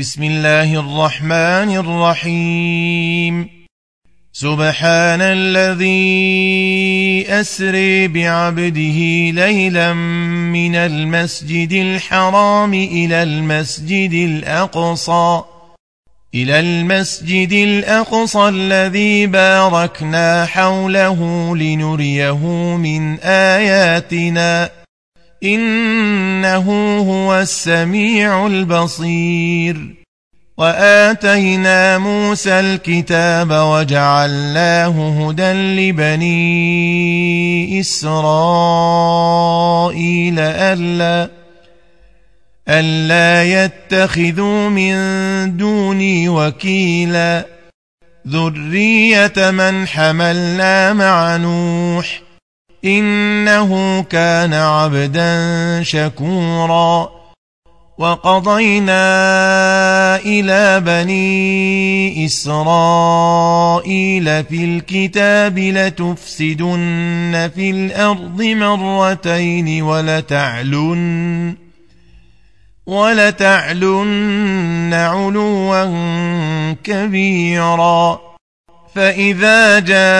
بسم الله الرحمن الرحيم سبحان الذي أسري بعبده ليلا من المسجد الحرام إلى المسجد الأقصى الذي باركنا حوله لنريه من آياتنا إنه هو السميع البصير. وآتينا موسى الكتاب وجعلناه هدى لبني إسرائيل ألا يتخذوا من دوني وكيلا ذرية من حملنا مع نوح إنه كان عبدا شكورا. وقضينا إلى بني إسرائيل في الكتاب لتفسدن في الأرض مرتين ولتعلن علوا كبيرا. فإذا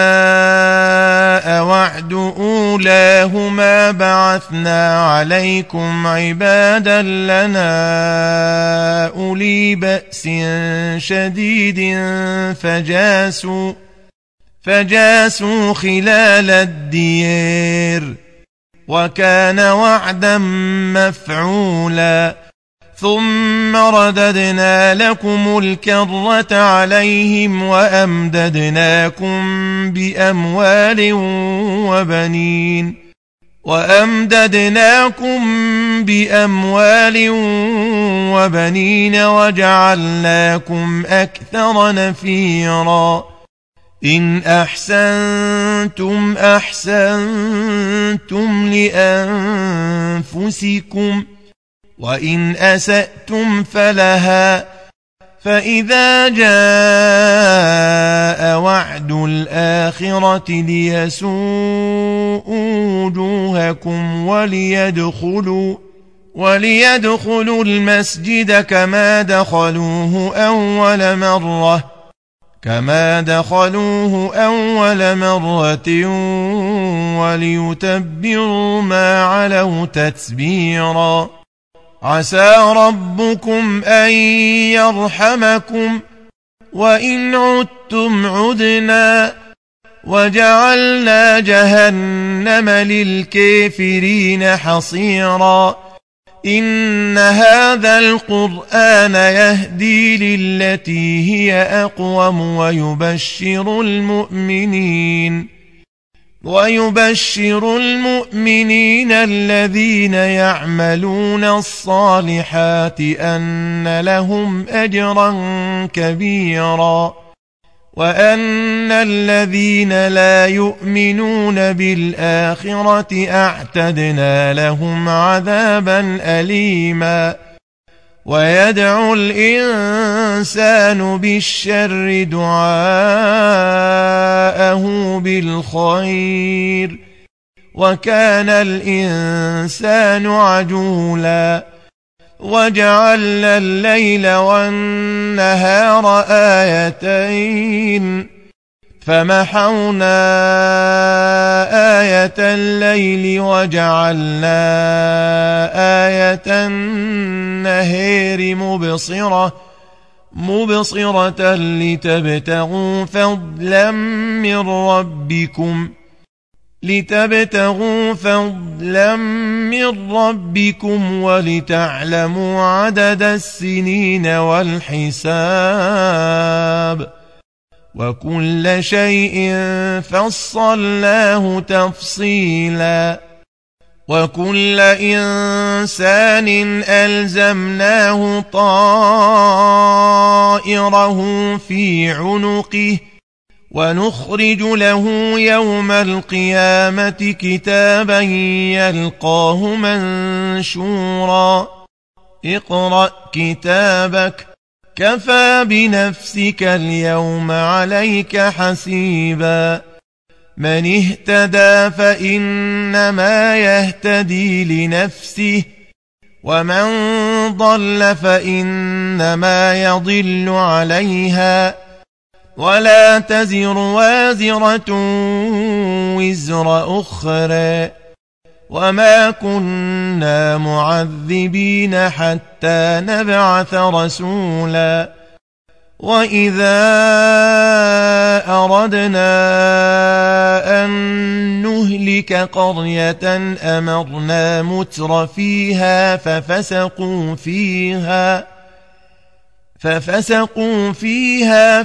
جاء وعد أولاهما بعثنا عليكم عبادا لنا أولي بأس شديد فجاسوا خلال الديار وكان وعدا مفعولا. ثم رددنا لكم الكرة عليهم وأمددناكم بأموال وبنين وجعلناكم أكثر نفيرا. إن أحسنتم أحسنتم لأنفسكم وإن أسأتم فلها. فإذا جاء وعد الآخرة ليسوءوا وجوهكم وليدخلوا المسجد كما دخلوه أول مرة وليتبروا ما علوا تتبيرا. عسى ربكم أن يرحمكم وإن عدتم عدنا وجعلنا جهنم للكافرين حصيرا. إن هذا القرآن يهدي للتي هي أقوم ويبشر المؤمنين الذين يعملون الصالحات أن لهم أجرا كبيرا. وأن الذين لا يؤمنون بالآخرة أعتدنا لهم عذابا أليما. ويدعو الإنسان بالشر دعاءه بالخير وكان الإنسان عجولا. وجعلنا الليل والنهار آيتين فمحونا آية الليل وجعلنا آية النهار مبصرة لتبتغوا فضلا من ربكم ولتعلموا عدد السنين والحساب وكل شيء فصلناه تفصيلا. وكل إنسان ألزمناه طائره في عنقه ونخرج له يوم القيامة كتابا يلقاه منشورا. اقرأ كتابك كفى بنفسك اليوم عليك حسيبا. من اهتدى فإنما يهتدي لنفسه ومن ضل فإنما يضل عليها ولا تزر وازرة وزر أخرى وما كنا معذبين حتى نبعث رسولا وإذا أردنا أن نهلك قرية أمرنا متر فيها ففسقوا فيها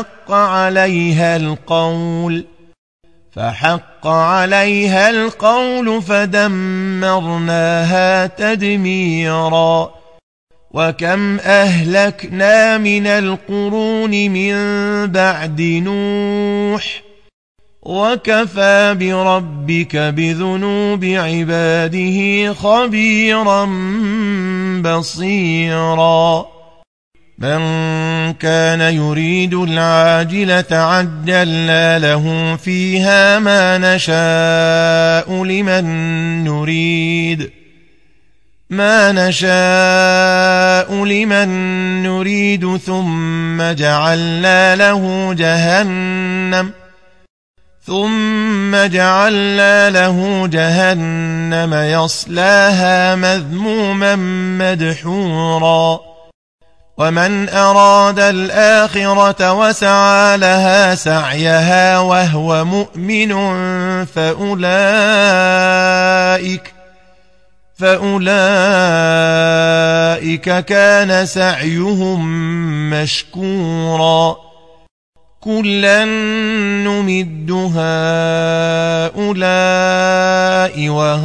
فحق عليها القول فدمرناها تدميرا وكم أهلكنا من القرون من بعد نوح وكفى بربك بذنوب عباده خبيرا بصيرا من كان يريد العاجلة عجلنا له فيها ما نشاء لمن نريد ثم جعلنا له جهنم يصلاها مذموما مدحورا ومن أراد الآخرة وسعى لها سعيها وهو مؤمن فأولئك كان سعيهم مشكورا كلا نمد هؤلاء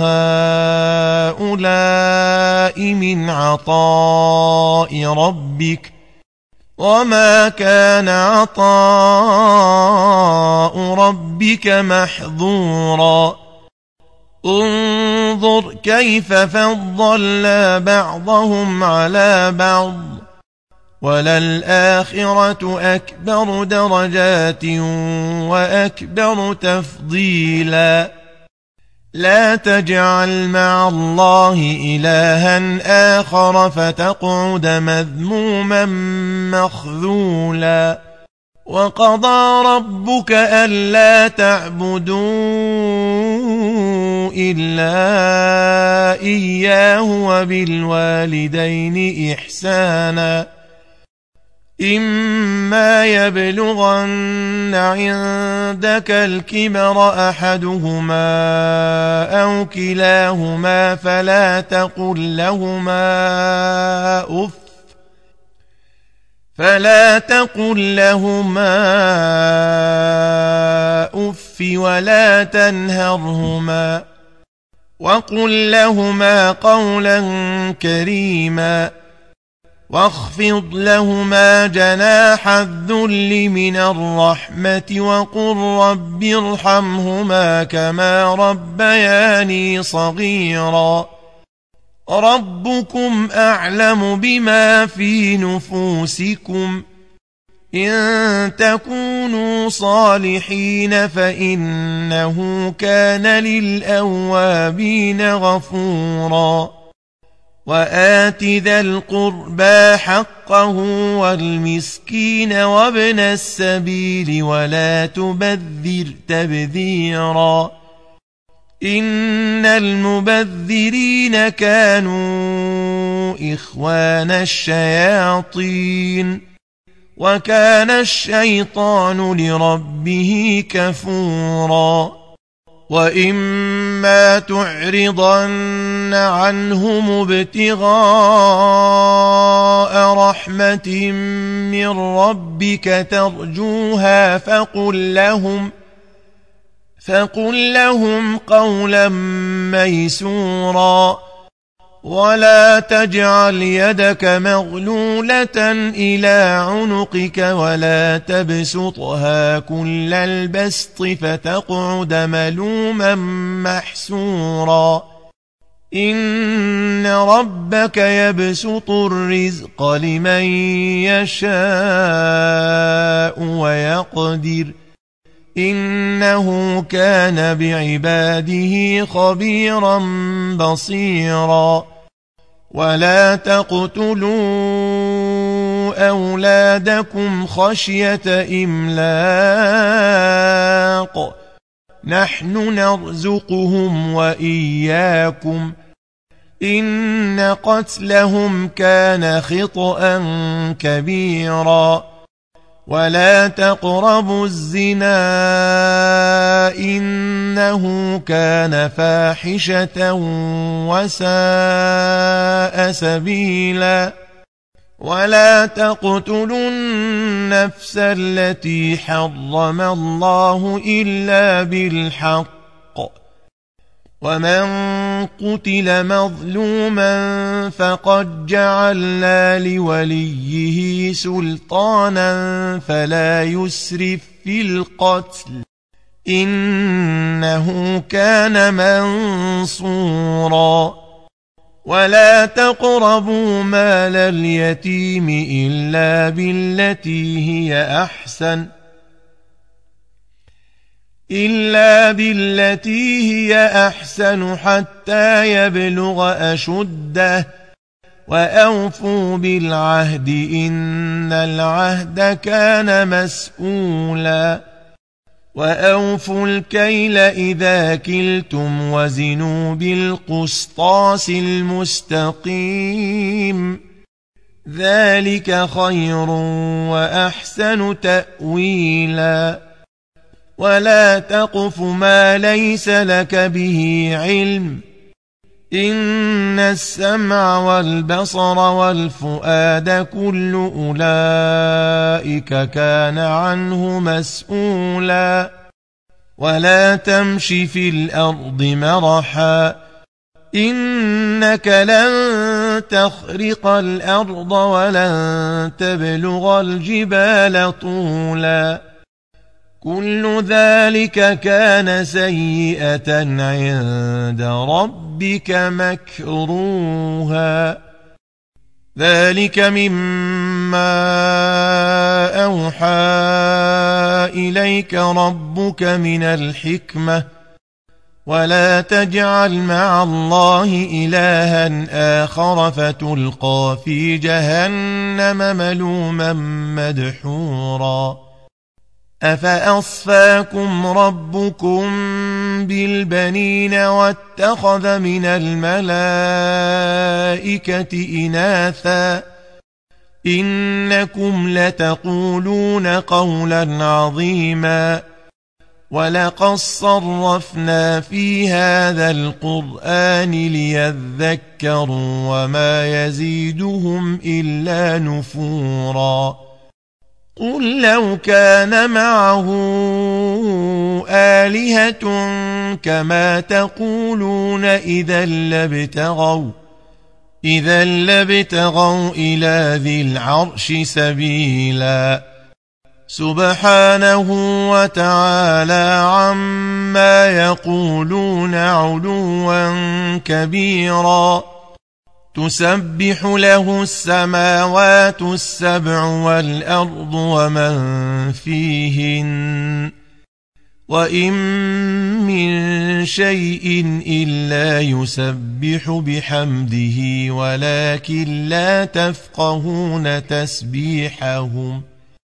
وهؤلاء من عطاء ربك وما كان عطاء ربك محظورا انظر كيف فضلنا بعضهم على بعض وللآخرة أكبر درجات وأكبر تفضيلا لا تجعل مع الله إلها آخر فتقعد مذموما مخذولا وقضى ربك ألا تعبدوا إلا إياه وبالوالدين إحسانا إما يبلغن عندك الكبر أحدهما أو كلاهما فلا تقل لهما أف ولا تنهرهما وقل لهما قولا كريما واخفض لهما جناح الذل من الرحمة وقل رب ارحمهما كما ربياني صغيرا ربكم أعلم بما في نفوسكم إن تكونوا صالحين فإنه كان للأوابين غفورا وآت ذا القربى حقه والمسكين وابن السبيل ولا تبذر تبذيرا إن المبذرين كانوا إخوان الشياطين وكان الشيطان لربه كفورا وإما تعرضن عنهم ابتغاء رحمة من ربك ترجوها فقل لهم قولا ميسورا ولا تجعل يدك مغلولة إلى عنقك ولا تبسطها كل البسط فتقعد ملوما محسورا إن ربك يبسط الرزق لمن يشاء ويقدر إنه كان بعباده خبيرا بصيرا ولا تقتلوا أولادكم خشية إملاق نحن نرزقهم وإياكم إن قتلهم كان خطأ كبيرا ولا تقربوا الزنا إنه كان فاحشة وساء سبيلا ولا تقتلوا النفس التي حرم الله إلا بالحق ومن قتل مظلوما فقد جعلنا لوليه سلطانا فلا يسرف في القتل إنه كان منصورا ولا تقربوا مال اليتيم إلا بالتي هي أحسن حتى يبلغ أشده وأوفوا بالعهد إن العهد كان مسؤولا وأوفوا الكيل إذا كلتم وزنوا بالقسطاس المستقيم ذلك خير وأحسن تأويلا ولا تقف ما ليس لك به علم إن السمع والبصر والفؤاد كل أولئك كان عنه مسؤولا ولا تمش في الأرض مرحا إنك لن تخرق الأرض ولن تبلغ الجبال طولا كل ذلك كان سيئة عند ربك مكروها ذلك مما أوحى إليك ربك من الحكمة ولا تجعل مع الله إلها آخر فتلقى في جهنم ملوما مدحورا أفأصفاكم ربكم بالبنين واتخذ من الملائكة إناثا إنكم لتقولون قولا عظيما ولقد صرفنا في هذا القرآن ليذكروا وما يزيدهم إلا نفورا قل لو كان معه آلهة كما تقولون إذا لابتغوا إلى ذي العرش سبيلا سبحانه وتعالى عما يقولون علوا كبيرا تسبح له السماوات السبع والأرض ومن فيهن وإن من شيء إلا يسبح بحمده ولكن لا تفقهون تسبيحهم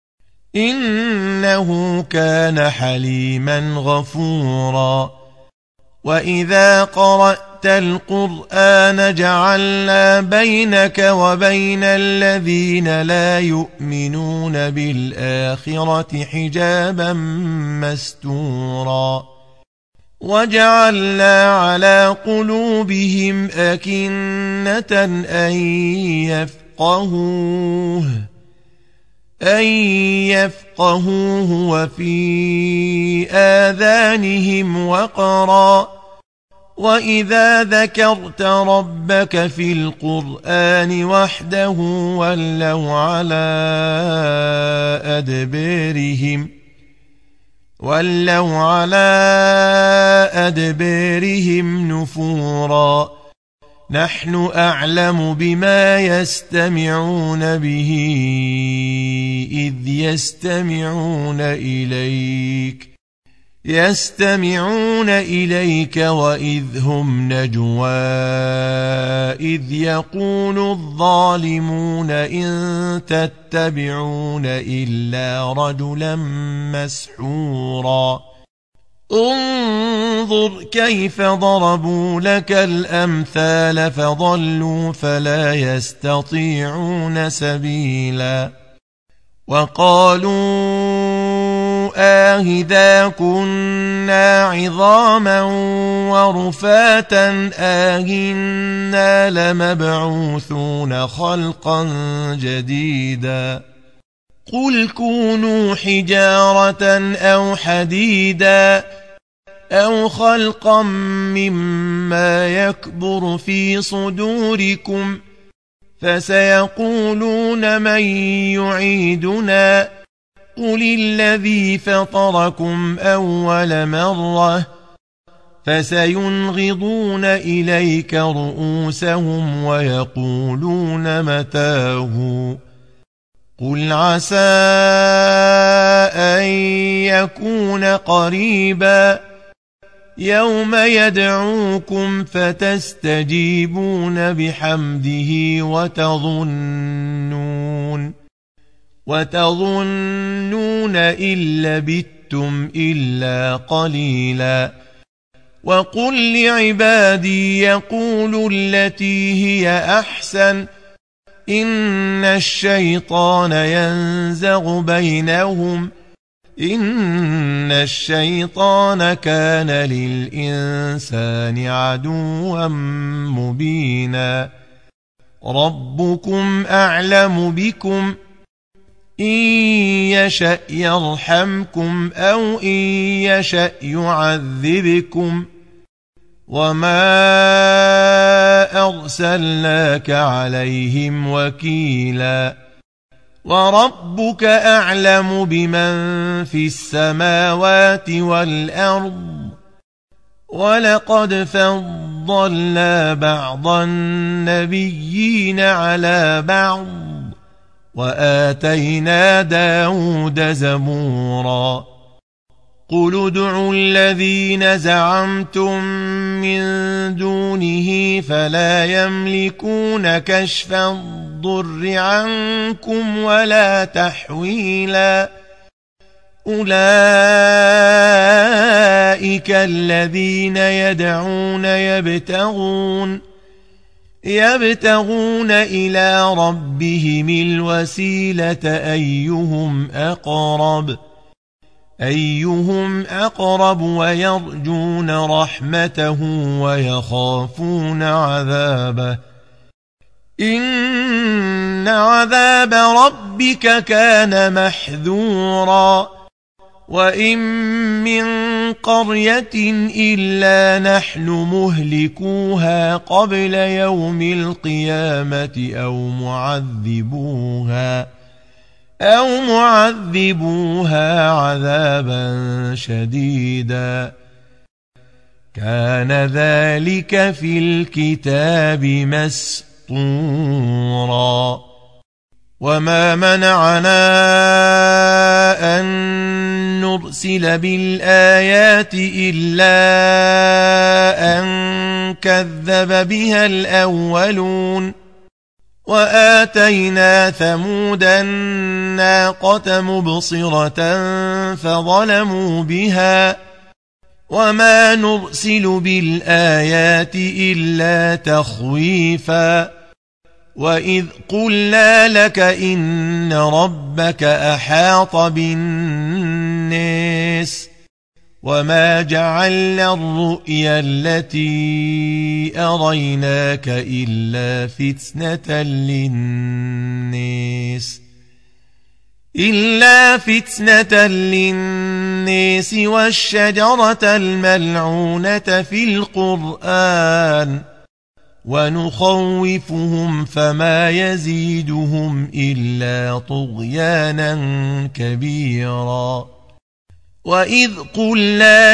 إنه كان حليما غفورا وإذا قرأت القرآن جعلنا بينك وبين الذين لا يؤمنون بالآخرة حجابا مستورا وجعلنا على قلوبهم أكنة أن يفقهوه وفي آذانهم وقرا وإذا ذكرت ربك في القرآن وحده ولوا على أدبارهم نفورا نحن أعلم بما يستمعون به إذ يستمعون إليك يستمعون إليك وإذ هم نجوى إذ يقول الظالمون إن تتبعون إلا رجلا مسحورا انظر كيف ضربوا لك الأمثال فضلوا فلا يستطيعون سبيلا وقالوا آهذا كنا عظاما ورفاتا آهنا لمبعوثون خلقا جديدا قل كونوا حجارة أو حديدا أو خلقا مما يكبر في صدوركم فسيقولون من يعيدنا قل الذي فطركم أول مرة فسينغضون إليك رؤوسهم ويقولون متاه قل عسى أن يكون قريبا يوم يدعوكم فتستجيبون بحمده وتظنون إن لبثتم إلا قليلا وقل لعبادي يقولوا التي هي أحسن إن الشيطان ينزغ بينهم إن الشيطان كان للإنسان عدوا مبينا ربكم أعلم بكم إن يشأ يرحمكم أو إن يشأ يعذبكم وما أرسلناك عليهم وكيلا وربك أعلم بمن في السماوات والأرض ولقد فضلنا بعض النبيين على بعض وآتينا داود زبورا قل ادعوا الذين زعمتم من دونه فلا يملكون كشف الضر عنكم ولا تحويلا أولئك الذين يدعون يبتغون إلى ربهم الوسيلة أيهم أقرب ويرجون رحمته ويخافون عذابه إن عذاب ربك كان محذورا وإن من قرية إلا نحن مهلكوها قبل يوم القيامة أو معذبوها عذابا شديدا كان ذلك في الكتاب مسطورا وما منعنا أن نرسل بالآيات إلا أن كذب بها الأولون وآتينا ثمود الناقة مبصرة فظلموا بها وما نرسل بالآيات إلا تخويفا وإذ قلنا لك إن ربك أحاط بالناس وما جعلنا الرؤيا التي أريناك إلا فتنة للناس والشجرة الملعونة في القرآن ونخوفهم فما يزيدهم إلا طغيانا كبيرا وإذ قلنا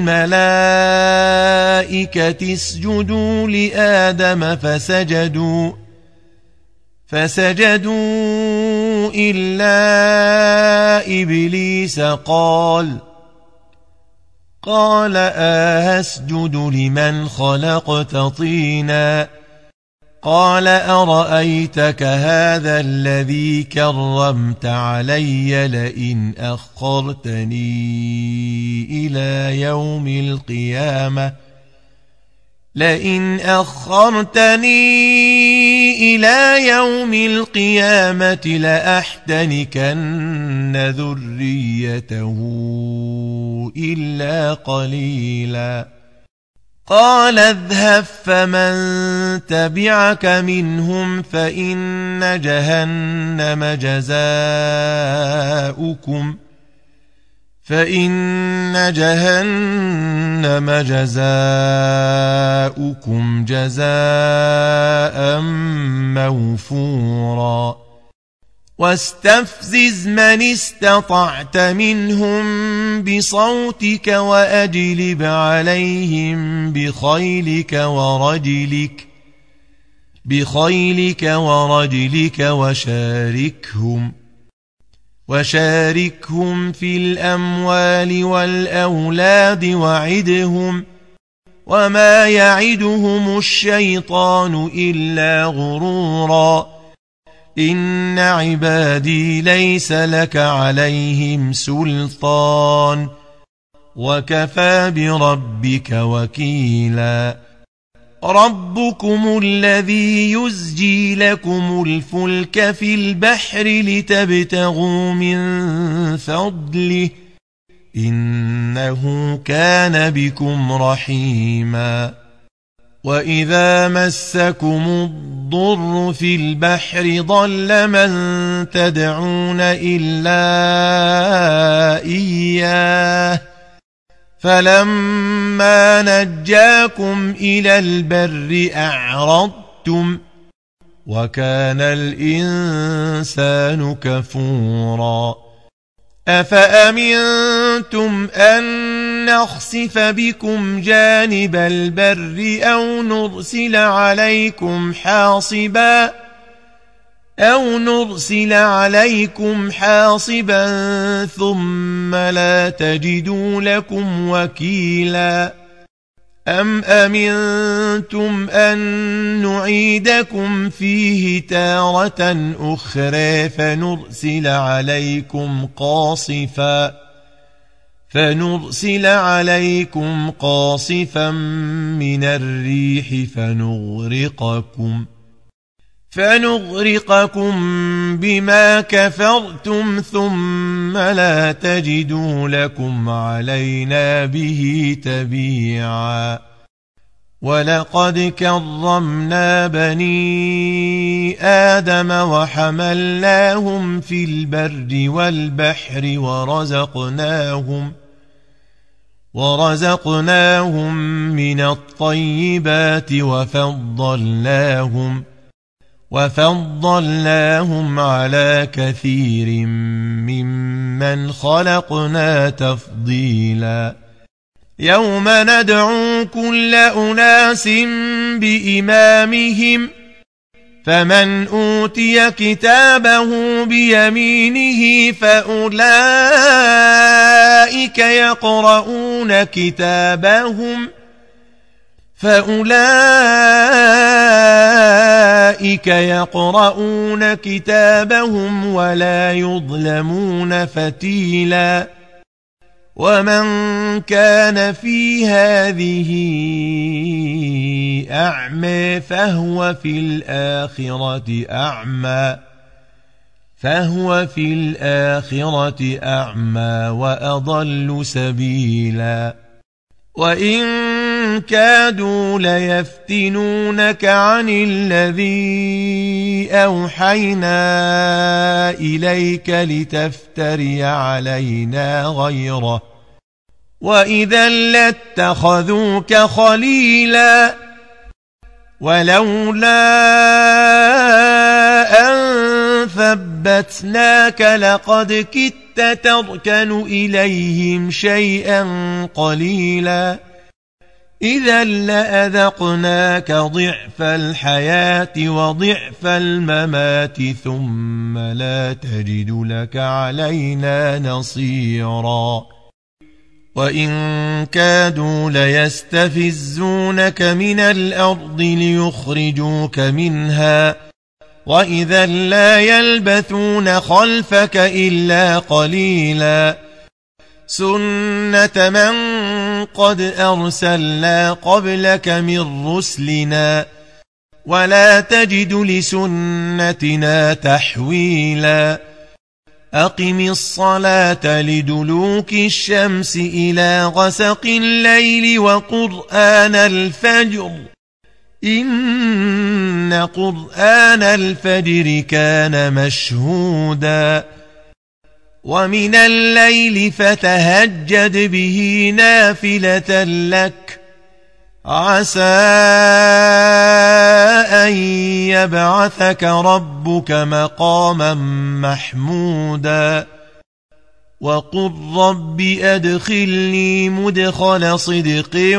للملائكة اسجدوا لآدم فسجدوا إلا إبليس قال أسجد لمن خلقت طينا قال أرأيتك هذا الذي كرمت علي لئن أخرتني إلى يوم القيامة لأحتنكن ذريته إلا قليلا قال اذهب فمن تبعك منهم فإن جهنم جزاؤكم جزاء موفورا واستفزز من استطعت منهم بصوتك وأجلب عليهم بخيلك ورجلك وشاركهم في الأموال والأولاد وعدهم وما يعدهم الشيطان إلا غرورا إن عبادي ليس لك عليهم سلطان وكفى بربك وكيلا ربكم الذي يزجي لكم الفلك في البحر لتبتغوا من فضله إنه كان بكم رحيما وإذا مسكم الضر في البحر ضل من تدعون إلا إياه فلما نجاكم إلى البر أعرضتم وكان الإنسان كفورا أفأمنتم أن نخسف بكم جانب البر أو نرسل عليكم حاصبا ثم لا تجدوا لكم وكيلا أم أمنتم أن نعيدكم فيه تارة أخرى فنرسل عليكم قاصفا من الريح فنغرقكم بما كفرتم ثم لا تجدوا لكم علينا به تبيعا ولقد كرمنا بني آدم وحملناهم في البر والبحر ورزقناهم من الطيبات وفضلناهم على كثير ممن خلقنا تفضيلا يوم ندعو كل أناس بإمامهم فمن أوتي كتابه بيمينه فأولئك يقرؤون كتابهم ولا يظلمون فتيلا ومن كان في هذه أعمى فهو في الآخرة أعمى وأضل سبيلا وإن كادوا ليفتنونك عن الذي أوحينا إليك لتفتري علينا غيره وإذا لاتخذوك خليلا ولولا أن ثبتناك لقد كدت تركن إليهم شيئا قليلا إذا لأذقناك ضعف الحياة وضعف الممات ثم لا تجد لك علينا نصيرا وإن كادوا ليستفزونك من الأرض ليخرجوك منها وإذا لا يلبثون خلفك إلا قليلا سنة من قد أرسلنا قبلك من رسلنا ولا تجد لسنتنا تحويلا أقم الصلاة لدلوك الشمس إلى غسق الليل وقرآن الفجر إن قرآن الفجر كان مشهودا ومن الليل فتهجد به نافلة لك عسى أن يبعثك ربك مقاما محمودا وقل رب أدخلني مدخل صدق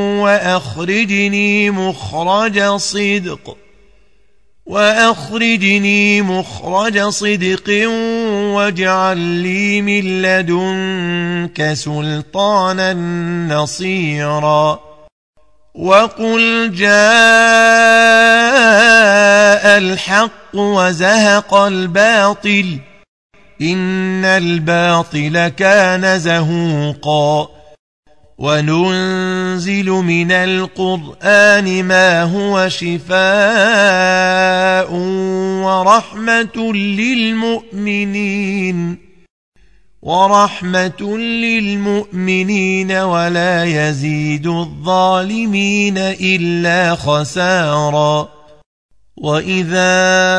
وأخرجني مخرج صدق واجعل لي من لدنك سلطانا نصيرا وقل جاء الحق وزهق الباطل إن الباطل كان زهوقا وننزل من القرآن ما هو شفاء ورحمة للمؤمنين ولا يزيد الظالمين إلا خسارا وإذا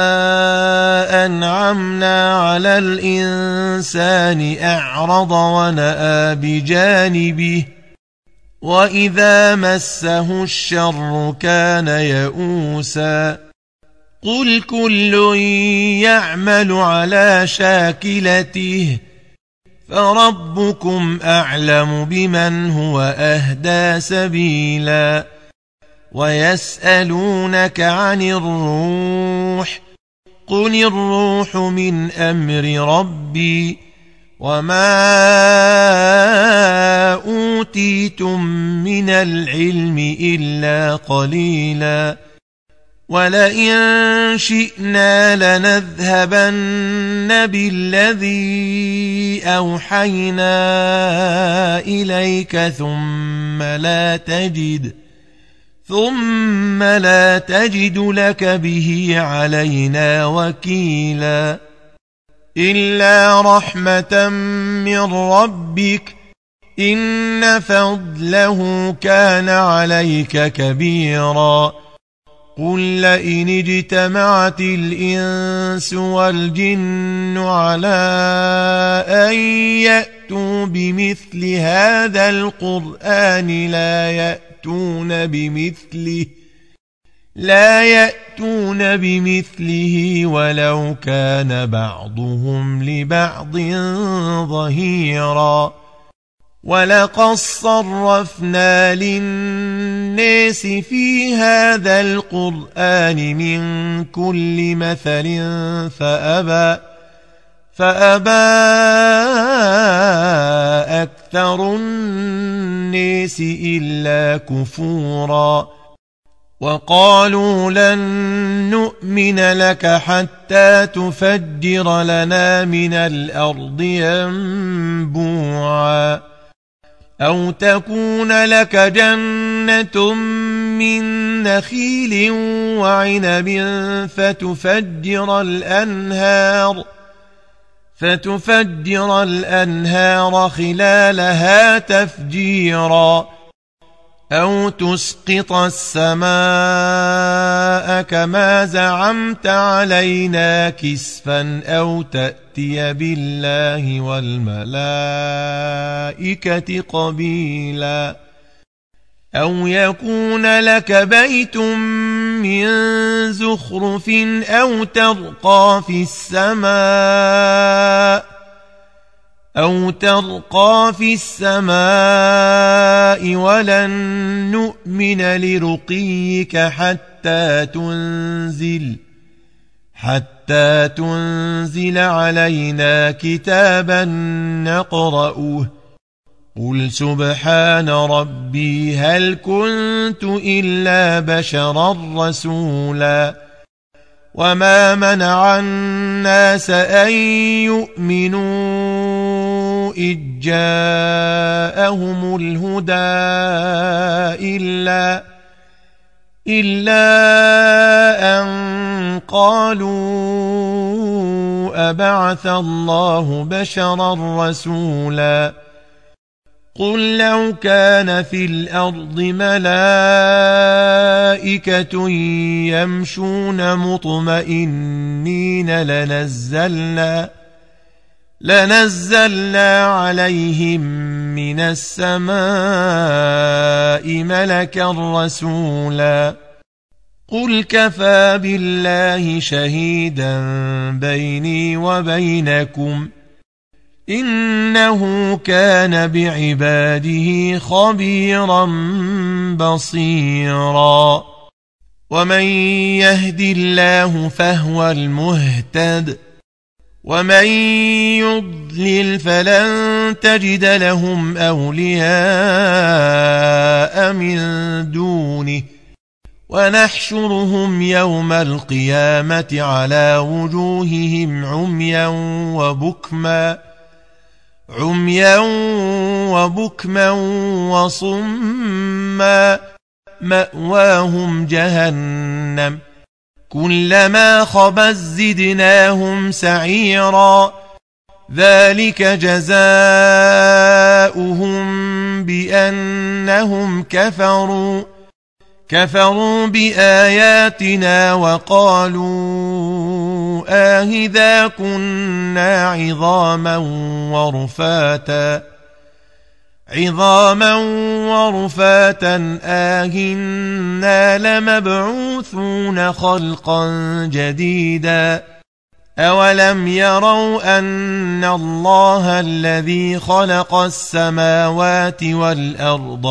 أنعمنا على الإنسان أعرض ونأى بجانبه وإذا مسه الشر كان يئوسا قل كل يعمل على شاكلته فربكم أعلم بمن هو أهدى سبيلا ويسألونك عن الروح قل الروح من أمر ربي وما أوتيتم من العلم إلا قليلا ولئن شئنا لنذهبن بالذي أوحينا إليك ثم لا تجد لك به علينا وكيلا إلا رحمة من ربك إن فضله كان عليك كبيرا قل لئن اجتمعت الإنس والجن على أن يأتوا بمثل هذا القرآن لا يأتون بمثله ولو كان بعضهم لبعض ظهيرا ولقد صرفنا للناس في هذا القرآن من كل مثل فأبى أكثر الناس إلا كفورا وقالوا لن نؤمن لك حتى تفجر لنا من الأرض ينبوعا أو تكون لك جنة من نخيل وعنب فتفجر الأنهار خلالها تفجيرا أو تسقط السماء كما زعمت علينا كسفا أو تأتي بالله والملائكة قبيلا أو يكون لك بيت من زخرف أو ترقى في السماء ولن نؤمن لرقيك حتى تنزل علينا كتابا نقرأه قل سبحان ربي هل كنت إلا بشرا رسولا وما منع الناس أن يؤمنوا إذ جاءهم الهدى إلا أن قالوا أبعث الله بشرا رسولا قل لو كان في الأرض ملائكة يمشون مطمئنين لنزلنا عليهم من السماء ملكا رسولا قل كفى بالله شهيدا بيني وبينكم إنه كان بعباده خبيرا بصيرا ومن يهد الله فهو المهتد ومن يضلل فلن تجد لهم أولياء من دونه ونحشرهم يوم القيامة على وجوههم عميا وبكما وصما مأواهم جهنم كلما خبت زدناهم سعيرا ذلك جزاؤهم بأنهم كفروا بآياتنا وقالوا آهذا كنا عظاما ورفاتا آهنا لمبعوثون خلقا جديدا أولم يروا أن الله الذي خلق السماوات والأرض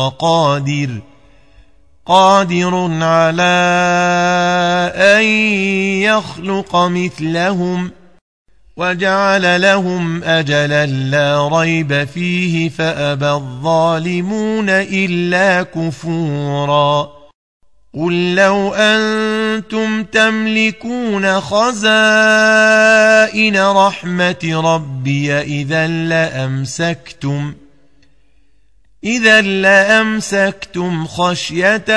قادر على أن يخلق مثلهم وجعل لهم أجلا لا ريب فيه فأبى الظالمون إلا كفورا قل لو أنتم تملكون خزائن رحمة ربي إذا لأمسكتم خشية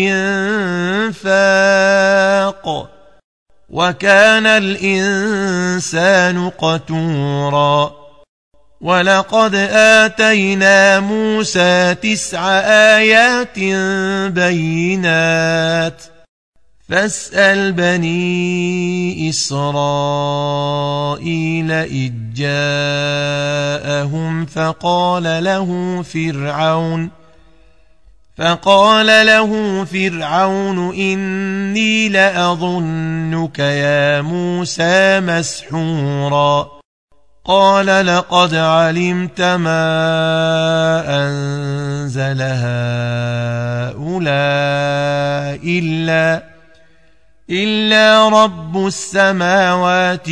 الإنفاق وكان الإنسان قتورا ولقد آتينا موسى 9 آيات بينات فاسأل بني إسرائيل إذ جاءهم فقال له فرعون إني لأظنك يا موسى مسحورا قال لقد علمت ما أنزل هؤلاء إلا رب السماوات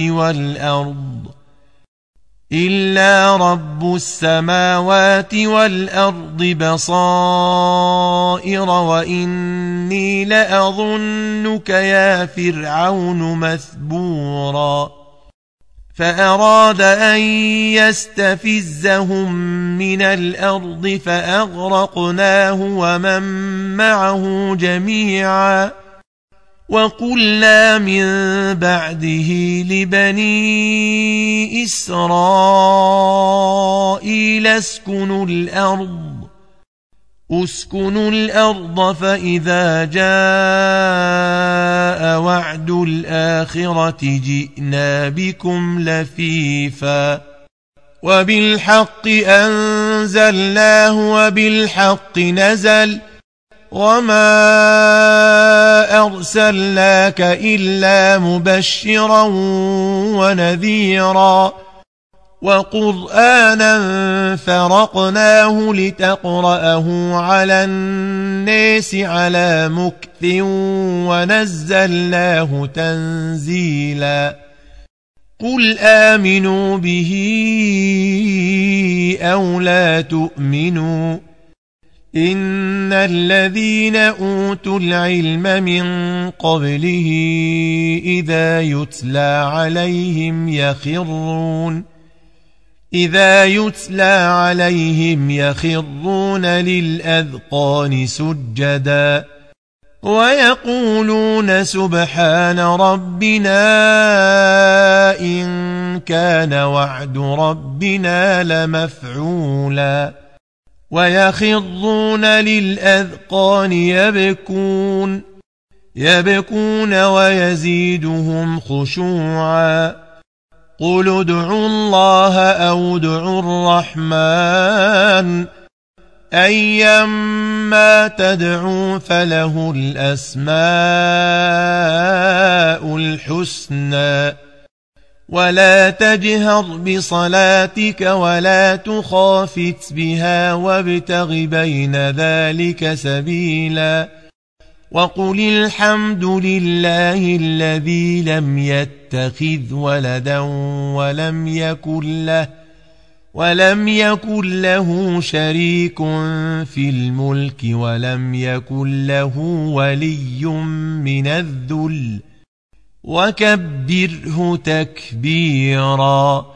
والأرض بصائر وإني لأظنك يا فرعون مثبورا فأراد أن يستفزهم من الأرض فأغرقناه ومن معه جميعا وقلنا من بعده لبني إسرائيل اسكنوا الأرض فإذا جاء وعد الآخرة جئنا بكم لفيفا وبالحق أنزلناه وبالحق نزل وما أرسلناك إلا مبشرا ونذيرا وقرآنا فرقناه لتقرأه على الناس على مكث ونزلناه تنزيلا قل آمنوا به أو لا تؤمنوا إن الذين أوتوا العلم من قبله إذا يتلى عليهم يخرون للأذقان سجدا ويقولون سبحان ربنا إن كان وعد ربنا لمفعولا ويخرون للأذقان يبكون ويزيدهم خشوعا قل ادعوا الله أو ادعوا الرحمن أيما تدعوا فله الأسماء الحسنى ولا تجهر بصلاتك ولا تخافت بها وابتغ بين ذلك سبيلا وقل الحمد لله الذي لم يتخذ ولدا ولم يكن له شريك في الملك ولم يكن له ولي من الذل وكبره تكبيرا.